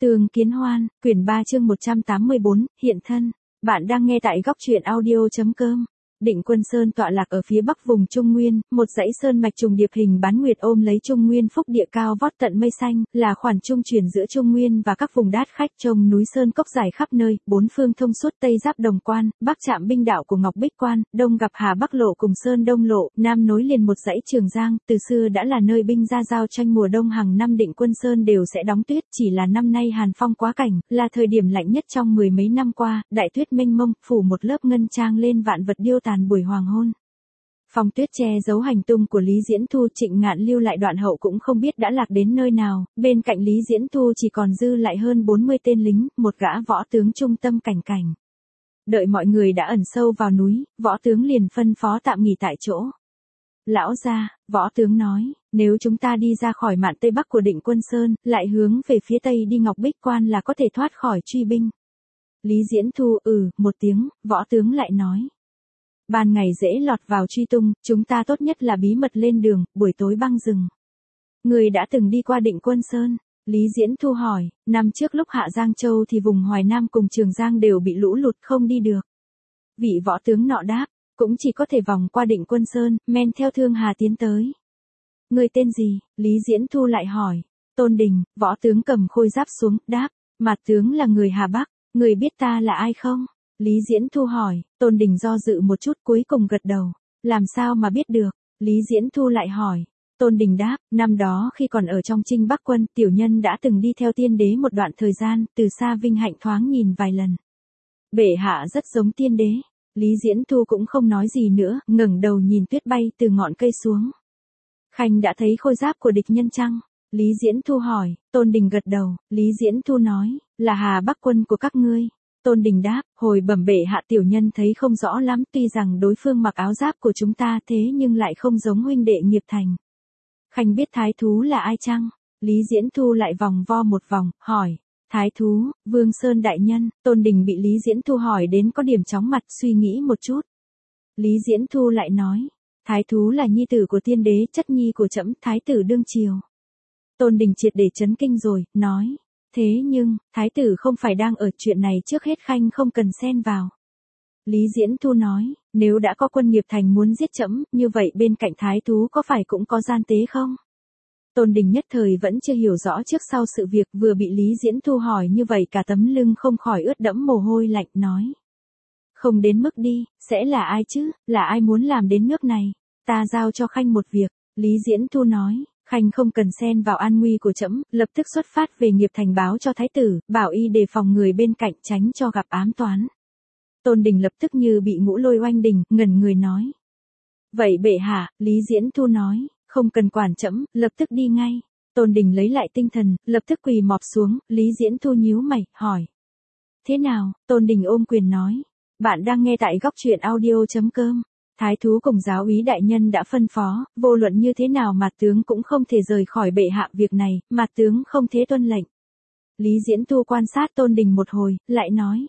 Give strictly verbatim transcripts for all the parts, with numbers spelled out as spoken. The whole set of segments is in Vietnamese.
Tường Kiến Hoan, quyển ba chương một trăm tám mươi bốn, hiện thân. Bạn đang nghe tại góc truyện audio.com. Định Quân Sơn tọa lạc ở phía bắc vùng Trung Nguyên, một dãy sơn mạch trùng điệp hình bán nguyệt ôm lấy Trung Nguyên phúc địa cao vót tận mây xanh, là khoảng trung chuyển giữa Trung Nguyên và các vùng đát khách trông núi sơn cốc dài khắp nơi, bốn phương thông suốt, tây giáp Đồng Quan, bắc chạm binh đạo của Ngọc Bích Quan, đông gặp Hà Bắc Lộ cùng Sơn Đông Lộ, nam nối liền một dãy Trường Giang, từ xưa đã là nơi binh ra giao tranh mùa đông hàng năm Định Quân Sơn đều sẽ đóng tuyết, chỉ là năm nay hàn phong quá cảnh, là thời điểm lạnh nhất trong mười mấy năm qua, đại tuyết mênh mông, phủ một lớp ngân trang lên vạn vật điêu tàn buổi hoàng hôn. Phong tuyết che giấu hành tung của Lý Diễn Thu, Trịnh Ngạn lưu lại đoạn hậu cũng không biết đã lạc đến nơi nào, bên cạnh Lý Diễn Thu chỉ còn dư lại hơn bốn mươi tên lính, một gã võ tướng trung tâm cảnh cảnh. Đợi mọi người đã ẩn sâu vào núi, võ tướng liền phân phó tạm nghỉ tại chỗ. Lão gia, võ tướng nói, nếu chúng ta đi ra khỏi mạn tây bắc của Định Quân Sơn, lại hướng về phía tây đi Ngọc Bích Quan là có thể thoát khỏi truy binh. Lý Diễn Thu ừ, một tiếng, võ tướng lại nói. Ban ngày dễ lọt vào truy tung, chúng ta tốt nhất là bí mật lên đường, buổi tối băng rừng. Người đã từng đi qua Định Quân Sơn? Lý Diễn Thu hỏi, năm trước lúc hạ Giang Châu thì vùng Hoài Nam cùng Trường Giang đều bị lũ lụt không đi được. Vị võ tướng nọ đáp, cũng chỉ có thể vòng qua Định Quân Sơn, men theo Thương Hà tiến tới. Người tên gì? Lý Diễn Thu lại hỏi. Tôn Đình, võ tướng cầm khôi giáp xuống, đáp, mặt tướng là người Hà Bắc, người biết ta là ai không? Lý Diễn Thu hỏi, Tôn Đình do dự một chút cuối cùng gật đầu. Làm sao mà biết được? Lý Diễn Thu lại hỏi. Tôn Đình đáp, năm đó khi còn ở trong Trinh Bắc quân, tiểu nhân đã từng đi theo tiên đế một đoạn thời gian, từ xa vinh hạnh thoáng nhìn vài lần. Bệ hạ rất giống tiên đế. Lý Diễn Thu cũng không nói gì nữa, ngẩng đầu nhìn tuyết bay từ ngọn cây xuống. Khanh đã thấy khôi giáp của địch nhân chăng? Lý Diễn Thu hỏi. Tôn Đình gật đầu, Lý Diễn Thu nói, là Hà Bắc quân của các ngươi. Tôn Đình đáp, hồi bẩm bệ hạ tiểu nhân thấy không rõ lắm, tuy rằng đối phương mặc áo giáp của chúng ta thế nhưng lại không giống huynh đệ Nghiệp Thành. Khanh biết thái thú là ai chăng? Lý Diễn Thu lại vòng vo một vòng, hỏi. Thái thú, Vương Sơn đại nhân. Tôn Đình bị Lý Diễn Thu hỏi đến có điểm chóng mặt, suy nghĩ một chút. Lý Diễn Thu lại nói, thái thú là nhi tử của tiên đế, chất nhi của trẫm, thái tử đương triều. Tôn Đình triệt để chấn kinh rồi, nói. Thế nhưng, thái tử không phải đang ở, chuyện này trước hết Khanh không cần xen vào. Lý Diễn Thu nói, nếu đã có quân Nghiệp Thành muốn giết trẫm, như vậy bên cạnh thái thú có phải cũng có gian tế không? Tôn Đình nhất thời vẫn chưa hiểu rõ trước sau sự việc, vừa bị Lý Diễn Thu hỏi như vậy cả tấm lưng không khỏi ướt đẫm mồ hôi lạnh, nói. Không đến mức đi, sẽ là ai chứ, là ai muốn làm đến nước này? Ta giao cho Khanh một việc. Lý Diễn Thu nói. Khanh không cần xen vào an nguy của trẫm, lập tức xuất phát về Nghiệp Thành báo cho thái tử, bảo y đề phòng người bên cạnh tránh cho gặp ám toán. Tôn Đình lập tức như bị ngũ lôi oanh đình, ngẩn người nói. Vậy bệ hạ, Lý Diễn Thu nói, không cần quản trẫm, lập tức đi ngay. Tôn Đình lấy lại tinh thần, lập tức quỳ mọp xuống, Lý Diễn Thu nhíu mày, hỏi. Thế nào? Tôn Đình ôm quyền nói. Bạn đang nghe tại góc truyện audio.com. Thái thú cùng giáo úy đại nhân đã phân phó, vô luận như thế nào Mạt tướng cũng không thể rời khỏi bệ hạ việc này, Mạt tướng không thế tuân lệnh. Lý Diễn Thu quan sát Tôn Đình một hồi, lại nói.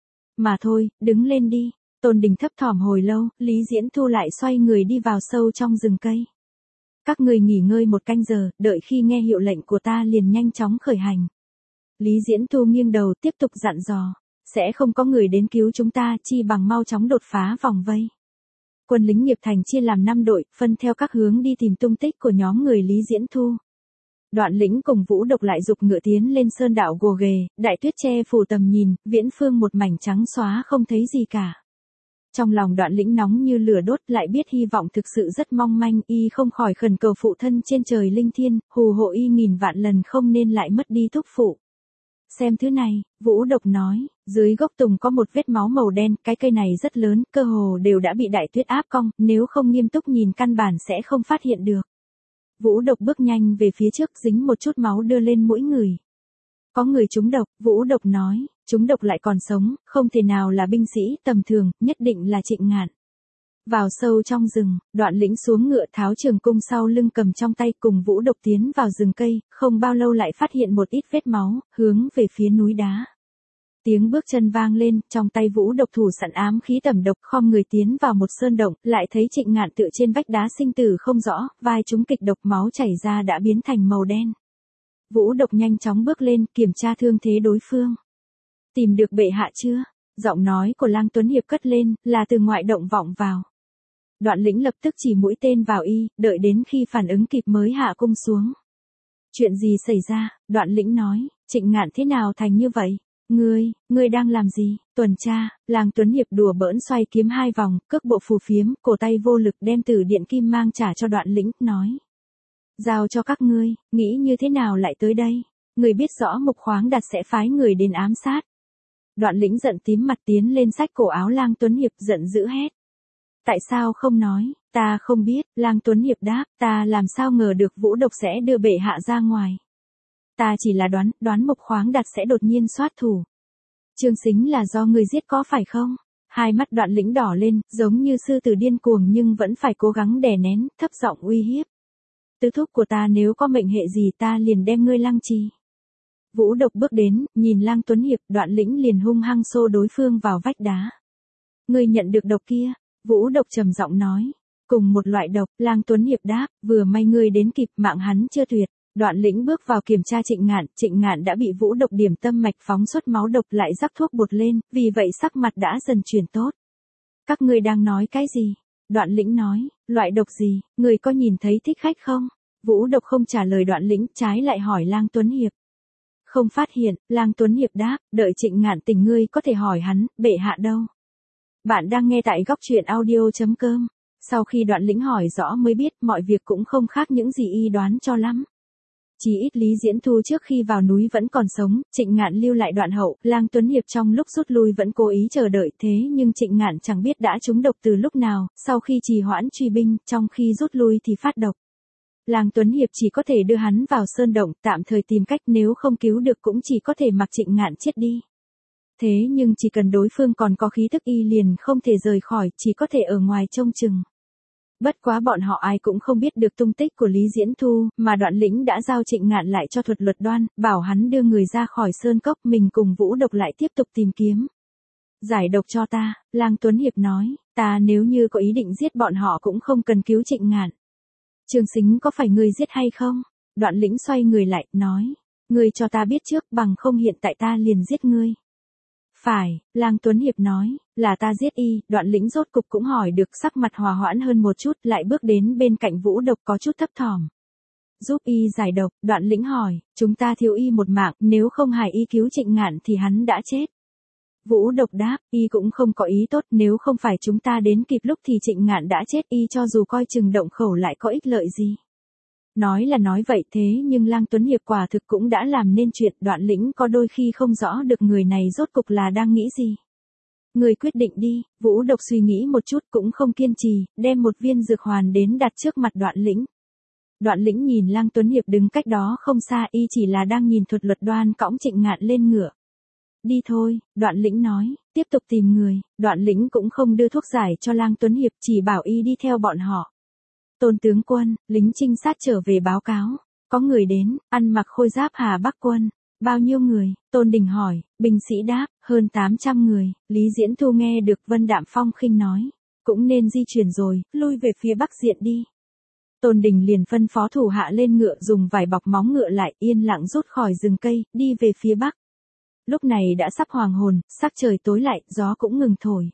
Mà thôi, đứng lên đi. Tôn Đình thấp thỏm hồi lâu, Lý Diễn Thu lại xoay người đi vào sâu trong rừng cây. Các người nghỉ ngơi một canh giờ, đợi khi nghe hiệu lệnh của ta liền nhanh chóng khởi hành. Lý Diễn Thu nghiêng đầu tiếp tục dặn dò. Sẽ không có người đến cứu chúng ta, chi bằng mau chóng đột phá vòng vây. Quân lính Nghiệp Thành chia làm năm đội, phân theo các hướng đi tìm tung tích của nhóm người Lý Diễn Thu. Đoạn Lĩnh cùng Vũ Độc lại dục ngựa tiến lên sơn đạo gồ ghề, đại tuyết che phủ tầm nhìn, viễn phương một mảnh trắng xóa không thấy gì cả. Trong lòng Đoạn Lĩnh nóng như lửa đốt, lại biết hy vọng thực sự rất mong manh, y không khỏi khẩn cầu phụ thân trên trời linh thiên, hù hộ y nghìn vạn lần không nên lại mất đi thúc phụ. Xem thứ này, Vũ Độc nói, dưới gốc tùng có một vết máu màu đen, cái cây này rất lớn, cơ hồ đều đã bị đại tuyết áp cong, nếu không nghiêm túc nhìn căn bản sẽ không phát hiện được. Vũ Độc bước nhanh về phía trước, dính một chút máu đưa lên mũi người. Có người trúng độc, Vũ Độc nói, trúng độc lại còn sống, không thể nào là binh sĩ tầm thường, nhất định là Trịnh Ngạn. Vào sâu trong rừng, Đoạn Lĩnh xuống ngựa tháo trường cung sau lưng cầm trong tay cùng Vũ Độc tiến vào rừng cây, không bao lâu lại phát hiện một ít vết máu, hướng về phía núi đá. Tiếng bước chân vang lên, trong tay Vũ Độc thủ sẵn ám khí tẩm độc, khom người tiến vào một sơn động, lại thấy Trịnh Ngạn tựa trên vách đá sinh tử không rõ, vai chúng kịch độc, máu chảy ra đã biến thành màu đen. Vũ Độc nhanh chóng bước lên, kiểm tra thương thế đối phương. Tìm được bệ hạ chưa? Giọng nói của Lang Tuấn Hiệp cất lên, là từ ngoại động vọng vào. Đoạn Lĩnh lập tức chỉ mũi tên vào y, đợi đến khi phản ứng kịp mới hạ cung xuống. Chuyện gì xảy ra? Đoạn Lĩnh nói, Trịnh Ngạn thế nào thành như vậy? Ngươi, ngươi đang làm gì? Tuần tra. Lang Tuấn Hiệp đùa bỡn xoay kiếm hai vòng, cước bộ phù phiếm, cổ tay vô lực đem Tử Điện Kim Mang trả cho Đoạn Lĩnh, nói. Giao cho các ngươi, nghĩ như thế nào lại tới đây? Người biết rõ Mục Khoáng Đạt sẽ phái người đến ám sát. Đoạn Lĩnh giận tím mặt tiến lên xách cổ áo Lang Tuấn Hiệp, giận dữ hét. Tại sao không nói? Ta không biết. Lang Tuấn Hiệp đáp, ta làm sao ngờ được Vũ Độc sẽ đưa bệ hạ ra ngoài. Ta chỉ là đoán, đoán Mục Khoáng Đạt sẽ đột nhiên soát thủ. Trương Sính là do người giết có phải không? Hai mắt Đoạn Lĩnh đỏ lên, giống như sư tử điên cuồng nhưng vẫn phải cố gắng đè nén, thấp giọng uy hiếp. Tứ thúc của ta nếu có mệnh hệ gì ta liền đem ngươi lăng trì. Vũ Độc bước đến, nhìn Lang Tuấn Hiệp, Đoạn Lĩnh liền hung hăng xô đối phương vào vách đá. Ngươi nhận được độc kia? Vũ Độc trầm giọng nói. Cùng một loại độc. Lang Tuấn Hiệp đáp, vừa may ngươi đến kịp, mạng hắn chưa tuyệt. Đoạn Lĩnh bước vào kiểm tra Trịnh Ngạn, Trịnh Ngạn đã bị Vũ Độc điểm tâm mạch phóng xuất máu độc, lại rắc thuốc bột lên, vì vậy sắc mặt đã dần chuyển tốt. Các ngươi đang nói cái gì? Đoạn Lĩnh nói, loại độc gì, người có nhìn thấy thích khách không? Vũ Độc không trả lời Đoạn Lĩnh, trái lại hỏi Lang Tuấn Hiệp. Không phát hiện. Lang Tuấn Hiệp đáp, đợi Trịnh Ngạn tỉnh ngươi có thể hỏi hắn, bệ hạ đâu? Bạn đang nghe tại góc truyện audio chấm com. Sau khi Đoạn Lĩnh hỏi rõ mới biết mọi việc cũng không khác những gì y đoán cho lắm. Chỉ ít Lý Diễn Thu trước khi vào núi vẫn còn sống, Trịnh Ngạn lưu lại đoạn hậu, Lang Tuấn Hiệp trong lúc rút lui vẫn cố ý chờ đợi, thế nhưng Trịnh Ngạn chẳng biết đã trúng độc từ lúc nào, sau khi trì hoãn truy binh, trong khi rút lui thì phát độc. Lang Tuấn Hiệp chỉ có thể đưa hắn vào sơn động, tạm thời tìm cách, nếu không cứu được cũng chỉ có thể mặc Trịnh Ngạn chết đi. Thế nhưng chỉ cần đối phương còn có khí tức y liền không thể rời khỏi, chỉ có thể ở ngoài trông chừng. Bất quá bọn họ ai cũng không biết được tung tích của Lý Diễn Thu, mà Đoạn Lĩnh đã giao Trịnh Ngạn lại cho Thuật Luật Đoan, bảo hắn đưa người ra khỏi sơn cốc, mình cùng Vũ Độc lại tiếp tục tìm kiếm. Giải độc cho ta, Lang Tuấn Hiệp nói, ta nếu như có ý định giết bọn họ cũng không cần cứu Trịnh Ngạn. Trương Sính có phải ngươi giết hay không? Đoạn Lĩnh xoay người lại, nói, ngươi cho ta biết trước, bằng không hiện tại ta liền giết ngươi. Phải. Lang Tuấn Hiệp nói, là ta giết y. Đoạn Lĩnh rốt cục cũng hỏi được, sắc mặt hòa hoãn hơn một chút, lại bước đến bên cạnh Vũ Độc có chút thấp thỏm. Giúp y giải độc. Đoạn Lĩnh hỏi, chúng ta thiếu y một mạng, nếu không hại y cứu Trịnh Ngạn thì hắn đã chết. Vũ Độc đáp, y cũng không có ý tốt, nếu không phải chúng ta đến kịp lúc thì Trịnh Ngạn đã chết, y cho dù coi chừng động khẩu lại có ích lợi gì. Nói là nói vậy, thế nhưng Lang Tuấn Hiệp quả thực cũng đã làm nên chuyện. Đoạn Lĩnh có đôi khi không rõ được người này rốt cục là đang nghĩ gì. Người quyết định đi. Vũ Độc suy nghĩ một chút cũng không kiên trì, đem một viên dược hoàn đến đặt trước mặt Đoạn Lĩnh. Đoạn Lĩnh nhìn Lang Tuấn Hiệp đứng cách đó không xa, y chỉ là đang nhìn Thuật Luật Đoan cõng Trịnh Ngạn lên ngựa. Đi thôi. Đoạn Lĩnh nói, tiếp tục tìm người. Đoạn Lĩnh cũng không đưa thuốc giải cho Lang Tuấn Hiệp, chỉ bảo y đi theo bọn họ. Tôn tướng quân, lính trinh sát trở về báo cáo. Có người đến, ăn mặc khôi giáp Hà Bắc quân. Bao nhiêu người? Tôn Đình hỏi. Binh sĩ đáp, hơn tám trăm người. Lý Diễn Thu nghe được Vân Đạm Phong khinh nói. Cũng nên di chuyển rồi, lui về phía Bắc diện đi. Tôn Đình liền phân phó thủ hạ lên ngựa, dùng vải bọc móng ngựa lại, yên lặng rút khỏi rừng cây, đi về phía Bắc. Lúc này đã sắp hoàng hôn, sắc trời tối lại, gió cũng ngừng thổi.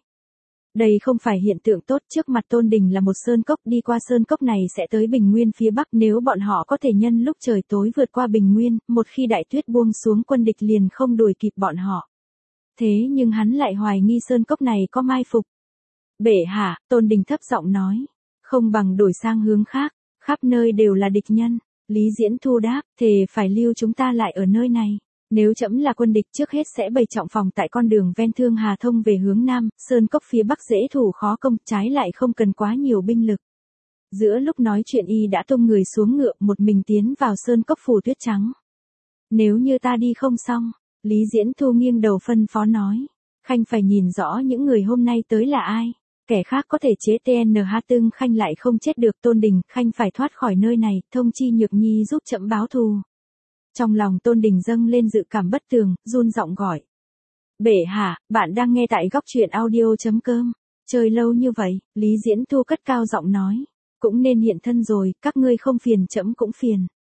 Đây không phải hiện tượng tốt, trước mặt Tôn Đình là một sơn cốc, đi qua sơn cốc này sẽ tới bình nguyên phía Bắc, nếu bọn họ có thể nhân lúc trời tối vượt qua bình nguyên, một khi đại tuyết buông xuống quân địch liền không đuổi kịp bọn họ. Thế nhưng hắn lại hoài nghi sơn cốc này có mai phục. Bệ hạ, Tôn Đình thấp giọng nói, không bằng đổi sang hướng khác, khắp nơi đều là địch nhân. Lý Diễn Thu đáp, thề phải lưu chúng ta lại ở nơi này. Nếu trẫm là quân địch trước hết sẽ bày trọng phòng tại con đường ven Thương Hà thông về hướng Nam, sơn cốc phía Bắc dễ thủ khó công, trái lại không cần quá nhiều binh lực. Giữa lúc nói chuyện y đã tung người xuống ngựa, một mình tiến vào sơn cốc phủ tuyết trắng. Nếu như ta đi không xong, Lý Diễn Thu nghiêng đầu phân phó nói, Khanh phải nhìn rõ những người hôm nay tới là ai. Kẻ khác có thể chế tê en hát tương, Khanh lại không chết được. Tôn Đình, Khanh phải thoát khỏi nơi này, thông chi Nhược Nhi giúp trẫm báo thù. Trong lòng Tôn Đình dâng lên dự cảm bất tường, run giọng gọi. Bệ hạ, bạn đang nghe tại góc truyện audio chấm com. Chơi lâu như vậy, Lý Diễn Thu cất cao giọng nói. Cũng nên hiện thân rồi, các ngươi không phiền trẫm cũng phiền.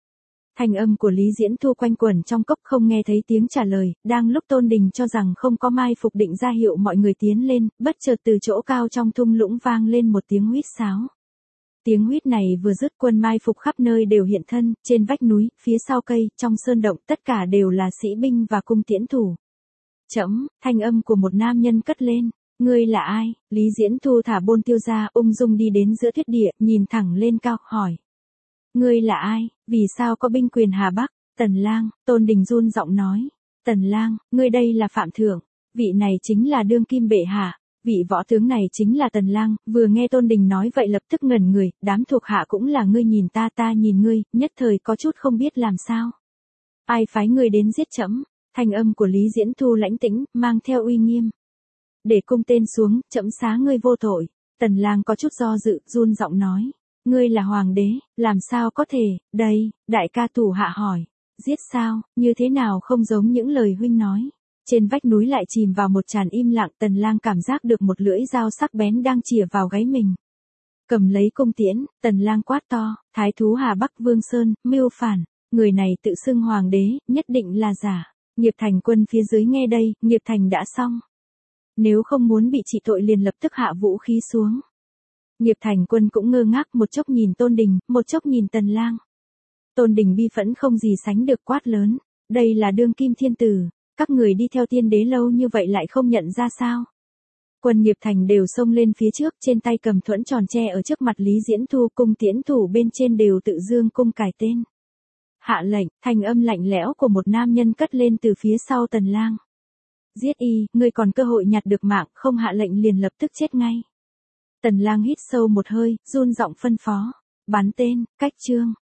Thanh âm của Lý Diễn Thu quanh quẩn trong cốc không nghe thấy tiếng trả lời, đang lúc Tôn Đình cho rằng không có mai phục định ra hiệu mọi người tiến lên, bất chợt từ chỗ cao trong thung lũng vang lên một tiếng huýt sáo. Tiếng huýt này vừa dứt quân mai phục khắp nơi đều hiện thân, trên vách núi, phía sau cây, trong sơn động, tất cả đều là sĩ binh và cung tiễn thủ. Trẫm, thanh âm của một nam nhân cất lên. Ngươi là ai? Lý Diễn Thu thả bôn tiêu ra, ung dung đi đến giữa tuyết địa, nhìn thẳng lên cao, hỏi. Ngươi là ai? Vì sao có binh quyền Hà Bắc? Tần Lang, Tôn Đình run giọng nói. Tần Lang, ngươi đây là phạm thượng. Vị này chính là đương kim bệ hạ. Vị võ tướng này chính là Tần Lang. Vừa nghe Tôn Đình nói vậy lập tức ngẩn người, đám thuộc hạ cũng là ngươi nhìn ta ta nhìn ngươi, nhất thời có chút không biết làm sao. Ai phái ngươi đến giết trẫm? Thanh âm của Lý Diễn Thu lãnh tĩnh, mang theo uy nghiêm. Để cung tên xuống, trẫm xá ngươi vô tội. Tần Lang có chút do dự, run giọng nói. Ngươi là hoàng đế, làm sao có thể, đây, đại ca thủ hạ hỏi. Giết sao, như thế nào không giống những lời huynh nói. Trên vách núi lại chìm vào một tràn im lặng, Tần Lang cảm giác được một lưỡi dao sắc bén đang chĩa vào gáy mình. Cầm lấy cung tiễn, Tần Lang quát to, thái thú Hà Bắc Vương Sơn, mưu phản. Người này tự xưng hoàng đế, nhất định là giả. Nghiệp Thành quân phía dưới nghe đây, Nghiệp Thành đã xong. Nếu không muốn bị trị tội liền lập tức hạ vũ khí xuống. Nghiệp Thành quân cũng ngơ ngác, một chốc nhìn Tôn Đình, một chốc nhìn Tần Lang. Tôn Đình bi phẫn không gì sánh được, quát lớn. Đây là đương kim thiên tử, các người đi theo tiên đế lâu như vậy lại không nhận ra sao. Quân Nghiệp Thành đều xông lên phía trước, trên tay cầm thuẫn tròn tre ở trước mặt Lý Diễn Thu, cung tiễn thủ bên trên đều tự dương cung cài tên. Hạ lệnh, thanh âm lạnh lẽo của một nam nhân cất lên từ phía sau Tần Lang. Giết y, ngươi còn cơ hội nhặt được mạng, không hạ lệnh liền lập tức chết ngay. Tần Lang hít sâu một hơi, run giọng phân phó. Bắn tên, cách chương.